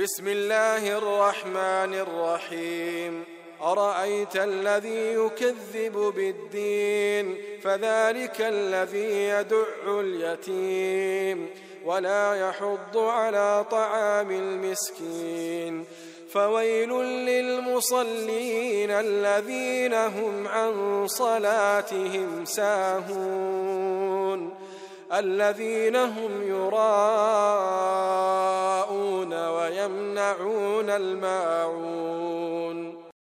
بسم الله الرحمن الرحيم. أرأيت الذي يكذب بالدين فذلك الذي يدع اليتيم ولا يحض على طعام المسكين. فويل للمصلين الذين هم عن صلاتهم ساهون الذين هم يراءون ويمنعون الماعون